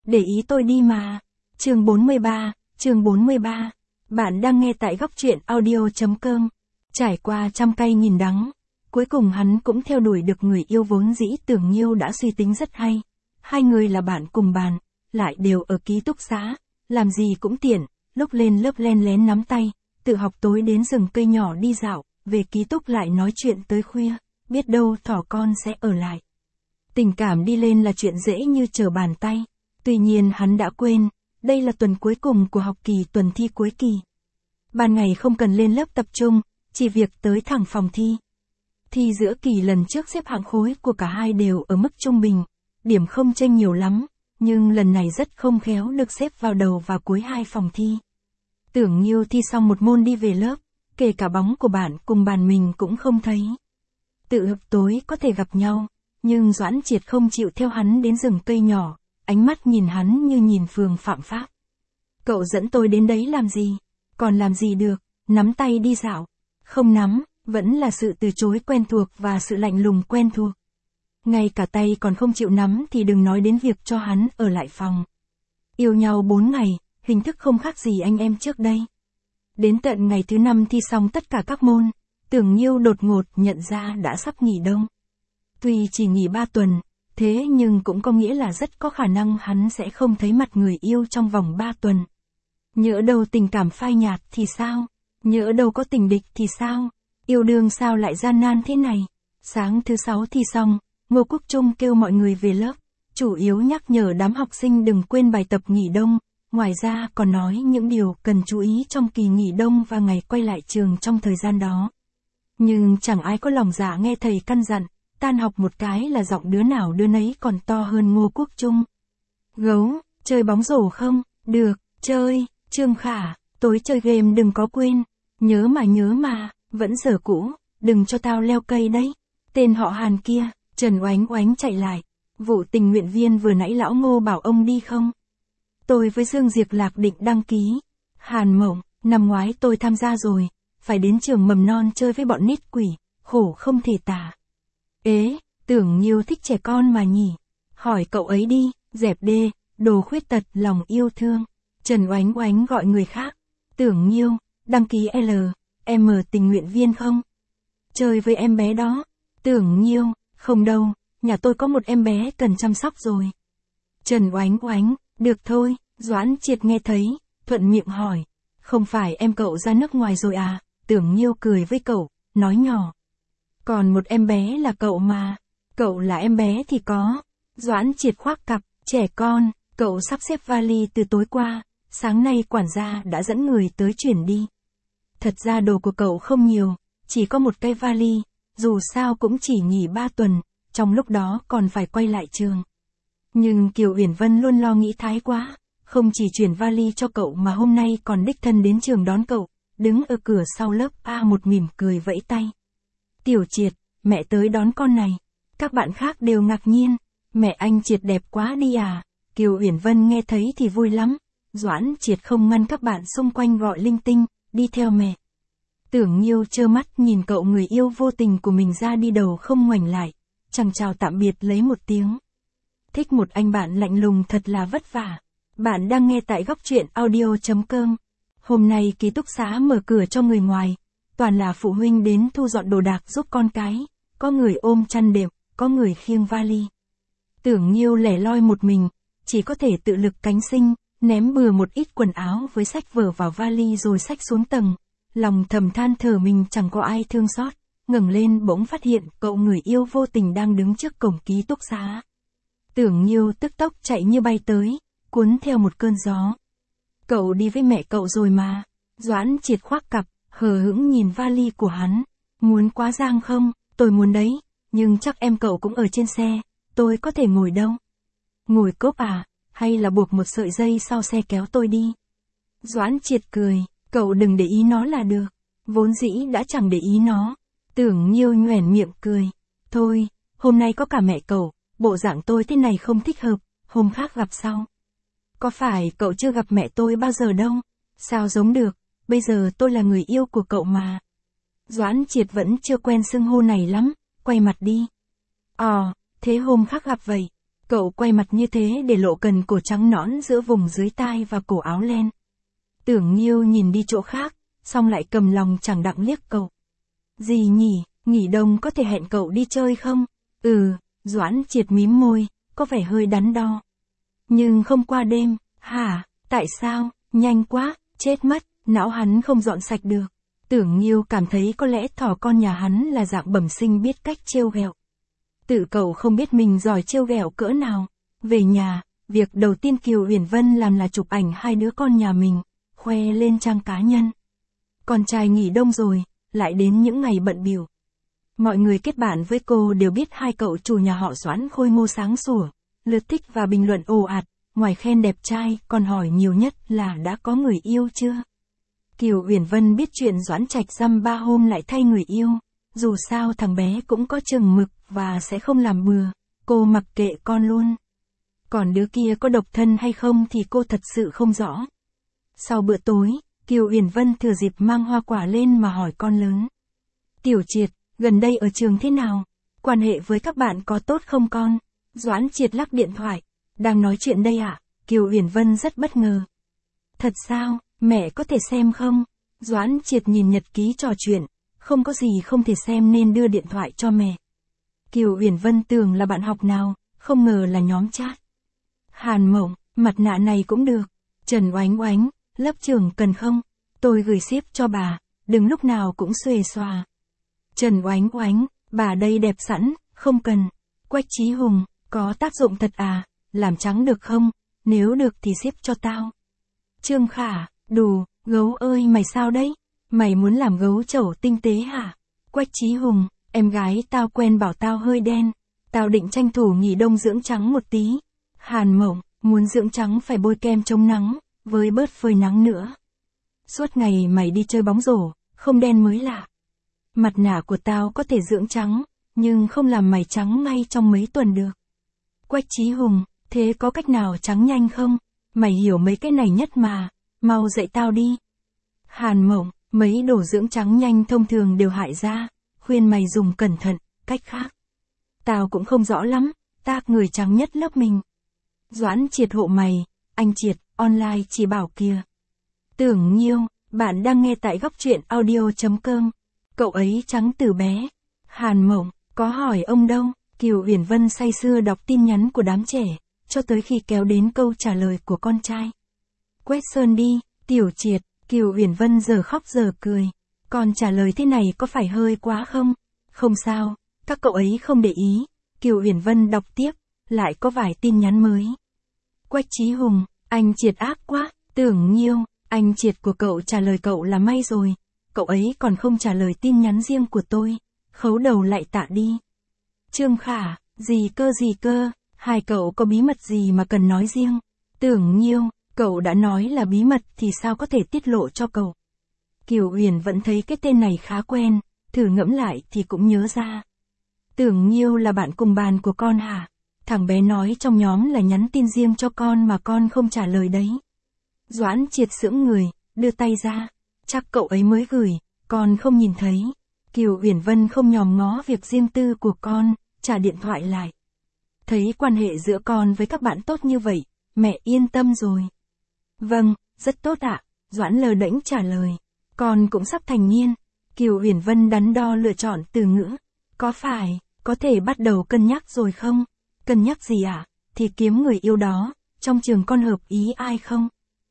để ý tôi đi mà. Chương 43. Bạn đang nghe tại góc truyện audio.com. Trải qua trăm cay nghìn đắng, cuối cùng hắn cũng theo đuổi được người yêu vốn dĩ Tưởng Nhiêu đã suy tính rất hay. Hai người là bạn cùng bàn, lại đều ở ký túc xá, làm gì cũng tiện, lúc lên lớp len lén nắm tay, tự học tối đến rừng cây nhỏ đi dạo, về ký túc lại nói chuyện tới khuya, biết đâu thỏ con sẽ ở lại. Tình cảm đi lên là chuyện dễ như trở bàn tay, tuy nhiên hắn đã quên, đây là tuần cuối cùng của học kỳ, tuần thi cuối kỳ. Ban ngày không cần lên lớp tập trung, chỉ việc tới thẳng phòng thi. Thi giữa kỳ lần trước xếp hạng khối của cả hai đều ở mức trung bình, điểm không chênh nhiều lắm, nhưng lần này rất không khéo được xếp vào đầu và cuối hai phòng thi. Tưởng Nhiêu thi xong một môn đi về lớp, kể cả bóng của bạn cùng bàn mình cũng không thấy. Tự học tối có thể gặp nhau, nhưng Doãn Triệt không chịu theo hắn đến rừng cây nhỏ, ánh mắt nhìn hắn như nhìn phường phạm pháp. Cậu dẫn tôi đến đấy làm gì? Còn làm gì được, nắm tay đi dạo. Không nắm, vẫn là sự từ chối quen thuộc và sự lạnh lùng quen thuộc. Ngay cả tay còn không chịu nắm thì đừng nói đến việc cho hắn ở lại phòng. Yêu nhau 4 ngày, hình thức không khác gì anh em trước đây. Đến tận ngày thứ 5 thi xong tất cả các môn, Tưởng Nhiêu đột ngột nhận ra đã sắp nghỉ đông. Tuy chỉ nghỉ 3 tuần, thế nhưng cũng có nghĩa là rất có khả năng hắn sẽ không thấy mặt người yêu trong vòng 3 tuần. Nhỡ đâu tình cảm phai nhạt thì sao? Nhỡ đâu có tình địch thì sao? Yêu đương sao lại gian nan thế này? Sáng thứ 6 thi xong, Ngô Quốc Trung kêu mọi người về lớp, chủ yếu nhắc nhở đám học sinh đừng quên bài tập nghỉ đông, ngoài ra còn nói những điều cần chú ý trong kỳ nghỉ đông và ngày quay lại trường trong thời gian đó. Nhưng chẳng ai có lòng dạ nghe thầy căn dặn, tan học một cái là giọng đứa nào đứa nấy còn to hơn Ngô Quốc Trung. Gấu, chơi bóng rổ không? Được, chơi. Trương Khả, tối chơi game đừng có quên. Nhớ mà, vẫn giờ cũ, đừng cho tao leo cây đấy. Tên họ Hàn kia, Trần Oánh Oánh chạy lại. Vụ tình nguyện viên vừa nãy lão Ngô bảo ông đi không? Tôi với Dương Diệp Lạc định đăng ký. Hàn Mộng, năm ngoái tôi tham gia rồi, phải đến trường mầm non chơi với bọn nít quỷ, khổ không thể tả. Ế, Tưởng Nhiêu thích trẻ con mà nhỉ? Hỏi cậu ấy đi, dẹp đê, đồ khuyết tật lòng yêu thương. Trần Oánh Oánh gọi người khác. Tưởng Nhiêu, đăng ký M tình nguyện viên không? Chơi với em bé đó. Tưởng Nhiêu, không đâu, nhà tôi có một em bé cần chăm sóc rồi. Trần Oánh Oánh, được thôi, Doãn Triệt nghe thấy, thuận miệng hỏi. Không phải em cậu ra nước ngoài rồi à? Tưởng Nhiêu cười với cậu, nói nhỏ. Còn một em bé là cậu mà. Cậu là em bé thì có. Doãn Triệt khoác cặp, trẻ con, cậu sắp xếp vali từ tối qua. Sáng nay quản gia đã dẫn người tới chuyển đi. Thật ra đồ của cậu không nhiều, chỉ có một cái vali, dù sao cũng chỉ nghỉ 3 tuần, trong lúc đó còn phải quay lại trường. Nhưng Kiều Uyển Vân luôn lo nghĩ thái quá, không chỉ chuyển vali cho cậu mà hôm nay còn đích thân đến trường đón cậu, đứng ở cửa sau lớp A1 mỉm cười vẫy tay. Tiểu Triệt, mẹ tới đón con này. Các bạn khác đều ngạc nhiên, mẹ anh Triệt đẹp quá đi à. Kiều Uyển Vân nghe thấy thì vui lắm. Doãn Triệt không ngăn các bạn xung quanh gọi linh tinh, đi theo mẹ. Tưởng Nhiêu trơ mắt nhìn cậu người yêu vô tình của mình ra đi đầu không ngoảnh lại, chẳng chào tạm biệt lấy một tiếng. Thích một anh bạn lạnh lùng thật là vất vả. Bạn đang nghe tại góc truyện audio.com. Hôm nay ký túc xá mở cửa cho người ngoài, toàn là phụ huynh đến thu dọn đồ đạc giúp con cái, có người ôm chăn đệm, có người khiêng vali. Tưởng Nhiêu lẻ loi một mình, chỉ có thể tự lực cánh sinh. Ném bừa một ít quần áo với sách vở vào vali rồi xách xuống tầng, lòng thầm than thở mình chẳng có ai thương xót, ngẩng lên bỗng phát hiện cậu người yêu vô tình đang đứng trước cổng ký túc xá. Tưởng Nhiêu tức tốc chạy như bay tới, cuốn theo một cơn gió. Cậu đi với mẹ cậu rồi mà. Doãn Triệt khoác cặp, hờ hững nhìn vali của hắn. Muốn quá giang không? Tôi muốn đấy, nhưng chắc em cậu cũng ở trên xe, tôi có thể ngồi đâu? Ngồi cốp à? Hay là buộc một sợi dây sau xe kéo tôi đi? Doãn Triệt cười, cậu đừng để ý nó là được. Vốn dĩ đã chẳng để ý nó. Tưởng Nhiêu nhoẻn miệng cười. Thôi, hôm nay có cả mẹ cậu, bộ dạng tôi thế này không thích hợp, hôm khác gặp sau. Có phải cậu chưa gặp mẹ tôi bao giờ đâu? Sao giống được, bây giờ tôi là người yêu của cậu mà. Doãn Triệt vẫn chưa quen xưng hô này lắm, quay mặt đi. Thế hôm khác gặp vậy. Cậu quay mặt như thế để lộ cần cổ trắng nõn giữa vùng dưới tai và cổ áo len. Tưởng Nghiêu nhìn đi chỗ khác, xong lại cầm lòng chẳng đặng liếc cậu. Gì nhỉ, nghỉ đông có thể hẹn cậu đi chơi không? Doãn Triệt mím môi, có vẻ hơi đắn đo. Nhưng không qua đêm, hả, tại sao, nhanh quá, chết mất, não hắn không dọn sạch được. Tưởng Nghiêu cảm thấy có lẽ thỏ con nhà hắn là dạng bẩm sinh biết cách trêu ghẹo. Tự cậu không biết mình giỏi trêu ghẹo cỡ nào. Về nhà, việc đầu tiên Kiều Uyển Vân làm là chụp ảnh hai đứa con nhà mình, khoe lên trang cá nhân. Con trai nghỉ đông rồi, lại đến những ngày bận bịu. Mọi người kết bạn với cô đều biết hai cậu chủ nhà họ Doãn khôi ngô sáng sủa, lượt thích và bình luận ồ ạt, ngoài khen đẹp trai, còn hỏi nhiều nhất là đã có người yêu chưa. Kiều Uyển Vân biết chuyện Doãn Trạch dăm 3 hôm lại thay người yêu, dù sao thằng bé cũng có chừng mực và sẽ không làm bừa, cô mặc kệ con luôn. Còn đứa kia có độc thân hay không thì cô thật sự không rõ. Sau bữa tối, Kiều Uyển Vân thừa dịp mang hoa quả lên mà hỏi con lớn. Tiểu Triệt, gần đây ở trường thế nào? Quan hệ với các bạn có tốt không con? Doãn Triệt lắc điện thoại. Đang nói chuyện đây ạ? Kiều Uyển Vân rất bất ngờ. Thật sao, mẹ có thể xem không? Doãn Triệt nhìn nhật ký trò chuyện, không có gì không thể xem nên đưa điện thoại cho mẹ. Kiều Uyển Vân tưởng là bạn học nào, không ngờ là nhóm chat. Hàn Mộng, mặt nạ này cũng được. Trần Oánh Oánh, lớp trưởng cần không? Tôi gửi ship cho bà, đừng lúc nào cũng xuề xòa. Trần Oánh Oánh, bà đây đẹp sẵn, không cần. Quách Chí Hùng, có tác dụng thật à, làm trắng được không? Nếu được thì ship cho tao. Trương Khả, đù, gấu ơi mày sao đấy? Mày muốn làm gấu trẩu tinh tế hả? Quách Chí Hùng, em gái tao quen bảo tao hơi đen. Tao định tranh thủ nghỉ đông dưỡng trắng một tí. Hàn Mộng, muốn dưỡng trắng phải bôi kem chống nắng, với bớt phơi nắng nữa. Suốt ngày mày đi chơi bóng rổ, không đen mới lạ. Mặt nạ của tao có thể dưỡng trắng, nhưng không làm mày trắng ngay trong mấy tuần được. Quách Chí Hùng, thế có cách nào trắng nhanh không? Mày hiểu mấy cái này nhất mà, mau dạy tao đi. Hàn Mộng, mấy đồ dưỡng trắng nhanh thông thường đều hại da, khuyên mày dùng cẩn thận, cách khác. Tao cũng không rõ lắm, tác người trắng nhất lớp mình. Doãn Triệt hộ mày, anh Triệt, online chỉ bảo kìa. Tưởng Nghiêu, bạn đang nghe tại góc truyện audio.com. Cậu ấy trắng từ bé. Hàn Mộng, có hỏi ông đâu? Kiều Uyển Vân say sưa đọc tin nhắn của đám trẻ, cho tới khi kéo đến câu trả lời của con trai. Quét sơn đi, Tiểu Triệt. Kiều Uyển Vân giờ khóc giờ cười. Con trả lời thế này có phải hơi quá không? Không sao, các cậu ấy không để ý. Kiều Uyển Vân đọc tiếp, lại có vài tin nhắn mới. Quách Chí Hùng, anh Triệt ác quá. Tưởng Nghiêu, anh Triệt của cậu trả lời cậu là may rồi. Cậu ấy còn không trả lời tin nhắn riêng của tôi. Khấu đầu lại tạ đi. Trương Khả, gì cơ, hai cậu có bí mật gì mà cần nói riêng? Tưởng Nghiêu, cậu đã nói là bí mật thì sao có thể tiết lộ cho cậu? Kiều Uyển vẫn thấy cái tên này khá quen, thử ngẫm lại thì cũng nhớ ra. Tưởng Nghiêu là bạn cùng bàn của con hả? Thằng bé nói trong nhóm là nhắn tin riêng cho con mà con không trả lời đấy. Doãn Triệt sững người, đưa tay ra. Chắc cậu ấy mới gửi, con không nhìn thấy. Kiều Uyển Vân không nhòm ngó việc riêng tư của con, trả điện thoại lại. Thấy quan hệ giữa con với các bạn tốt như vậy, mẹ yên tâm rồi. Vâng, rất tốt ạ, Doãn lờ đễnh trả lời. Con cũng sắp thành niên. Kiều Uyển Vân đắn đo lựa chọn từ ngữ. Có phải, có thể bắt đầu cân nhắc rồi không? Cân nhắc gì ạ? Thì kiếm người yêu đó, trong trường con hợp ý ai không?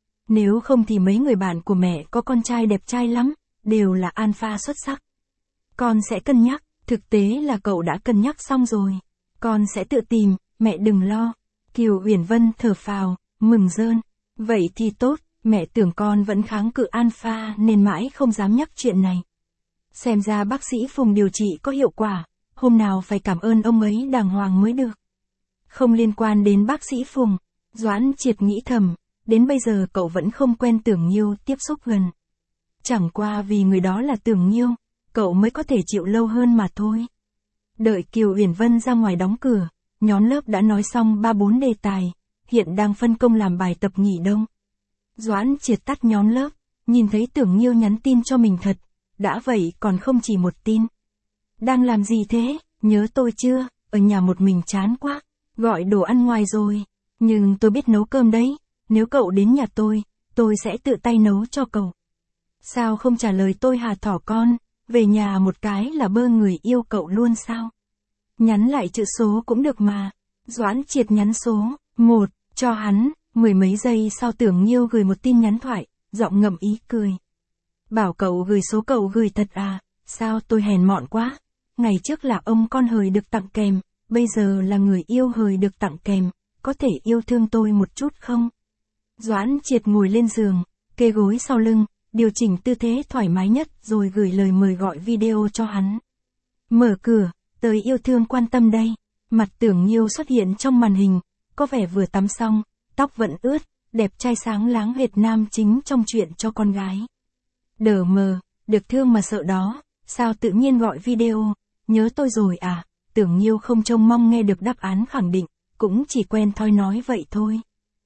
Nếu không thì mấy người bạn của mẹ có con trai đẹp trai lắm, đều là alpha xuất sắc. Con sẽ cân nhắc, thực tế là cậu đã cân nhắc xong rồi. Con sẽ tự tìm, mẹ đừng lo. Kiều Uyển Vân thở phào, mừng rơn. Vậy thì tốt, mẹ tưởng con vẫn kháng cự alpha nên mãi không dám nhắc chuyện này. Xem ra bác sĩ Phùng điều trị có hiệu quả, hôm nào phải cảm ơn ông ấy đàng hoàng mới được. Không liên quan đến bác sĩ Phùng, Doãn Triệt nghĩ thầm, đến bây giờ cậu vẫn không quen Tưởng Nghiêu tiếp xúc gần. Chẳng qua vì người đó là Tưởng Nghiêu, cậu mới có thể chịu lâu hơn mà thôi. Đợi Kiều Uyển Vân ra ngoài đóng cửa, nhóm lớp đã nói xong 3-4 đề tài, hiện đang phân công làm bài tập nghỉ đông. Doãn Triệt tắt nhóm lớp, nhìn thấy Tưởng Nghiêu nhắn tin cho mình thật, đã vậy còn không chỉ một tin. Đang làm gì thế, nhớ tôi chưa, ở nhà một mình chán quá. Gọi đồ ăn ngoài rồi. Nhưng tôi biết nấu cơm đấy. Nếu cậu đến nhà tôi sẽ tự tay nấu cho cậu. Sao không trả lời tôi hả thỏ con, về nhà một cái là bơ người yêu cậu luôn sao? Nhắn lại chữ số cũng được mà. Doãn Triệt nhắn số 1 cho hắn, mười mấy giây sau Tưởng Nhiêu gửi một tin nhắn thoại, giọng ngậm ý cười. Bảo cậu gửi số cậu gửi thật à, sao tôi hèn mọn quá. Ngày trước là ông con hời được tặng kèm, bây giờ là người yêu hời được tặng kèm, có thể yêu thương tôi một chút không? Doãn Triệt ngồi lên giường, kê gối sau lưng, điều chỉnh tư thế thoải mái nhất rồi gửi lời mời gọi video cho hắn. Mở cửa, tới yêu thương quan tâm đây. Mặt Tưởng Nhiêu xuất hiện trong màn hình, có vẻ vừa tắm xong, tóc vẫn ướt, đẹp trai sáng láng Việt Nam chính trong chuyện cho con gái. Đờ mờ, được thương mà sợ đó, sao tự nhiên gọi video, nhớ tôi rồi à? Tưởng Nhiêu không trông mong nghe được đáp án khẳng định, cũng chỉ quen thoi nói vậy thôi.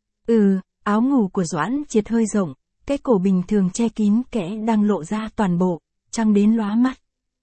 Áo ngủ của Doãn Triệt hơi rộng, cái cổ bình thường che kín kẽ đang lộ ra toàn bộ, trăng đến lóa mắt.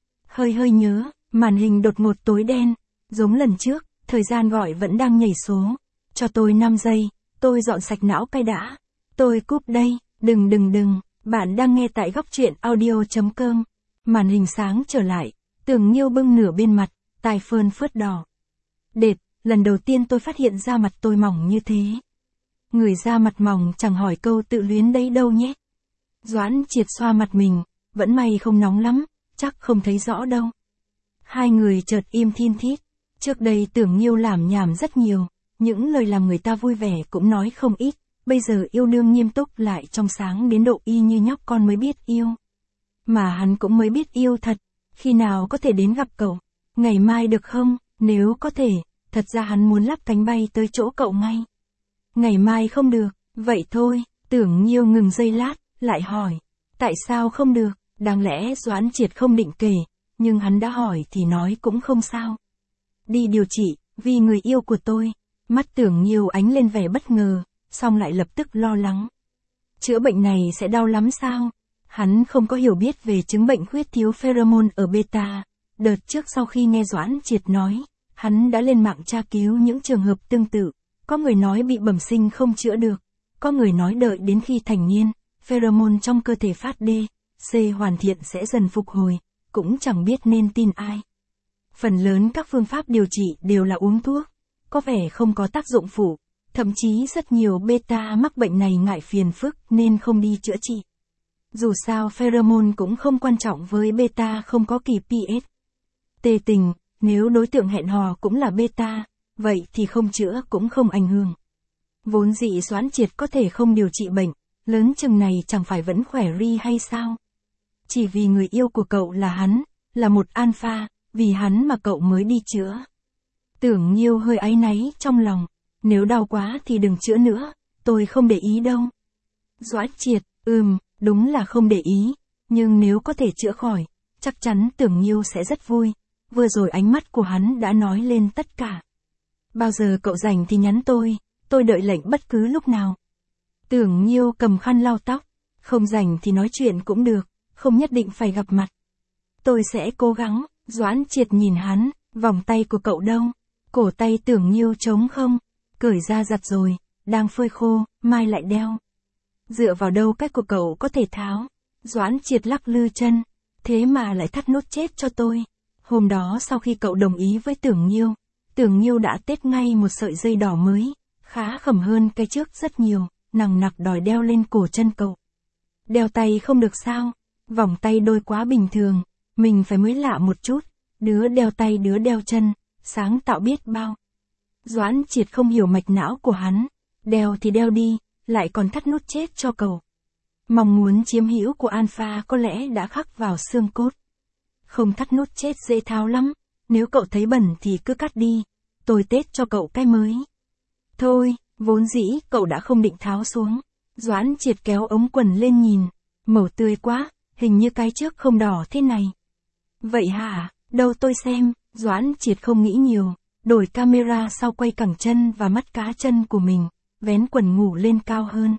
Hơi nhớ, màn hình đột ngột tối đen, giống lần trước, thời gian gọi vẫn đang nhảy số. Cho tôi 5 giây, tôi dọn sạch não cay đã. Tôi cúp đây, đừng, bạn đang nghe tại góc truyện audio.com. Màn hình sáng trở lại, Tưởng Nhiêu bưng nửa bên mặt, tai phơn phớt đỏ. Đệt, lần đầu tiên tôi phát hiện da mặt tôi mỏng như thế. Người da mặt mỏng chẳng hỏi câu tự luyến đấy đâu nhé. Doãn Triệt xoa mặt mình, vẫn may không nóng lắm, chắc không thấy rõ đâu. Hai người chợt im thin thít. Trước đây Tưởng Nhiêu làm nhảm rất nhiều, những lời làm người ta vui vẻ cũng nói không ít, bây giờ yêu đương nghiêm túc lại trong sáng đến độ y như nhóc con mới biết yêu. Mà hắn cũng mới biết yêu thật, khi nào có thể đến gặp cậu, ngày mai được không? Nếu có thể, thật ra hắn muốn lắp cánh bay tới chỗ cậu ngay. Ngày mai không được, vậy thôi. Tưởng Nhiêu ngừng giây lát, lại hỏi, tại sao không được? Đáng lẽ Doãn Triệt không định kể, nhưng hắn đã hỏi thì nói cũng không sao. Đi điều trị, vì người yêu của tôi. Mắt Tưởng Nhiêu ánh lên vẻ bất ngờ, xong lại lập tức lo lắng. Chữa bệnh này sẽ đau lắm sao? Hắn không có hiểu biết về chứng bệnh khuyết thiếu pheromone ở beta. Đợt trước sau khi nghe Doãn Triệt nói, hắn đã lên mạng tra cứu những trường hợp tương tự. Có người nói bị bẩm sinh không chữa được, có người nói đợi đến khi thành niên, pheromone trong cơ thể phát C hoàn thiện sẽ dần phục hồi, cũng chẳng biết nên tin ai. Phần lớn các phương pháp điều trị đều là uống thuốc, có vẻ không có tác dụng phụ, thậm chí rất nhiều beta mắc bệnh này ngại phiền phức nên không đi chữa trị. Dù sao pheromone cũng không quan trọng với beta không có kỳ pH. Tê tình, nếu đối tượng hẹn hò cũng là beta, vậy thì không chữa cũng không ảnh hưởng. Vốn dĩ Doãn Triệt có thể không điều trị bệnh, lớn chừng này chẳng phải vẫn khỏe ri hay sao? Chỉ vì người yêu của cậu là hắn, là một alpha, vì hắn mà cậu mới đi chữa. Tưởng Nhiêu hơi áy náy trong lòng, nếu đau quá thì đừng chữa nữa, tôi không để ý đâu. Doãn Triệt, đúng là không để ý, nhưng nếu có thể chữa khỏi, chắc chắn Tưởng Nhiêu sẽ rất vui. Vừa rồi ánh mắt của hắn đã nói lên tất cả. Bao giờ cậu rảnh thì nhắn tôi đợi lệnh bất cứ lúc nào. Tưởng Nhiêu cầm khăn lau tóc, không rảnh thì nói chuyện cũng được, không nhất định phải gặp mặt. Tôi sẽ cố gắng. Doãn Triệt nhìn hắn, vòng tay của cậu đâu? Cổ tay Tưởng Nhiêu trống không? Cởi ra giặt rồi, đang phơi khô, mai lại đeo. Dựa vào đâu cách của cậu có thể tháo? Doãn Triệt lắc lư chân, thế mà lại thắt nốt chết cho tôi. Hôm đó sau khi cậu đồng ý với Tưởng Nhiêu đã tết ngay một sợi dây đỏ mới, khá khẩm hơn cái trước rất nhiều, nằng nặc đòi đeo lên cổ chân cậu. Đeo tay không được sao? Vòng tay đôi quá bình thường, mình phải mới lạ một chút, đứa đeo tay đứa đeo chân, sáng tạo biết bao. Doãn Triệt không hiểu mạch não của hắn, đeo thì đeo đi, lại còn thắt nút chết cho cậu. Mong muốn chiếm hữu của alpha có lẽ đã khắc vào xương cốt. Không thắt nút chết dễ tháo lắm, nếu cậu thấy bẩn thì cứ cắt đi, tôi tết cho cậu cái mới. Thôi, vốn dĩ cậu đã không định tháo xuống. Doãn Triệt kéo ống quần lên nhìn, màu tươi quá, hình như cái trước không đỏ thế này. Vậy hả, đâu tôi xem. Doãn Triệt không nghĩ nhiều, đổi camera sau quay cẳng chân và mắt cá chân của mình, vén quần ngủ lên cao hơn.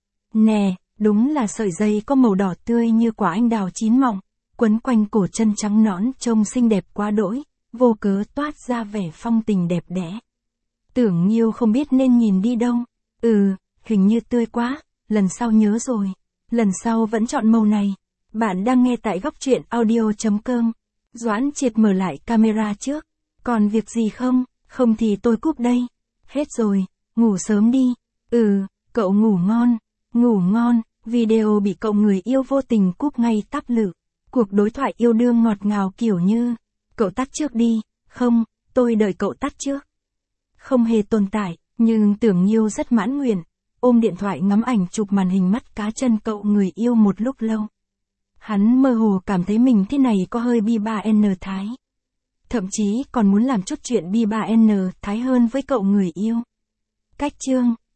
Nè, đúng là sợi dây có màu đỏ tươi như quả anh đào chín mọng, quấn quanh cổ chân trắng nõn trông xinh đẹp quá đỗi, vô cớ toát ra vẻ phong tình đẹp đẽ. Tưởng Nhiêu không biết nên nhìn đi đâu. Hình như tươi quá, lần sau nhớ rồi. Lần sau vẫn chọn màu này. Bạn đang nghe tại góc truyện audio.com. Doãn Triệt mở lại camera trước. Còn việc gì không? Không thì tôi cúp đây. Hết rồi, ngủ sớm đi. Cậu ngủ ngon. Ngủ ngon, video bị cậu người yêu vô tình cúp ngay tắp lự. Cuộc đối thoại yêu đương ngọt ngào kiểu như, cậu tắt trước đi. Không, tôi đợi cậu tắt trước. Không hề tồn tại, nhưng Tưởng Nhiêu rất mãn nguyện. Ôm điện thoại ngắm ảnh chụp màn hình mắt cá chân cậu người yêu một lúc lâu. Hắn mơ hồ cảm thấy mình thế này có hơi bi-3N thái. Thậm chí còn muốn làm chút chuyện bi-3N thái hơn với cậu người yêu. Cách chương